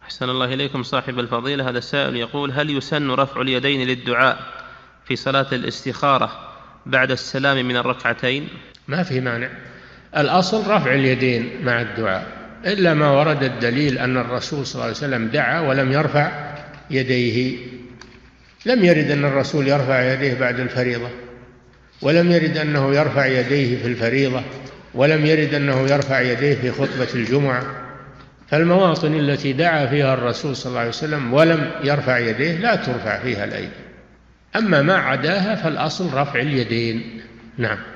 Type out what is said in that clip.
أحسن الله إليكم صاحب الفضيلة. هذا السائل يقول: هل يسن رفع اليدين للدعاء في صلاة الاستخارة بعد السلام من الركعتين؟ ما في مانع، الأصل رفع اليدين مع الدعاء، إلا ما ورد الدليل أن الرسول صلى الله عليه وسلم دعا ولم يرفع يديه. لم يرد أن الرسول يرفع يديه بعد الفريضة، ولم يرد أنه يرفع يديه في الفريضة، ولم يرد أنه يرفع يديه في خطبة الجمعة. فالمواطن التي دعا فيها الرسول صلى الله عليه وسلم ولم يرفع يديه لا ترفع فيها الأيدي. أما ما عداها فالأصل رفع اليدين. نعم.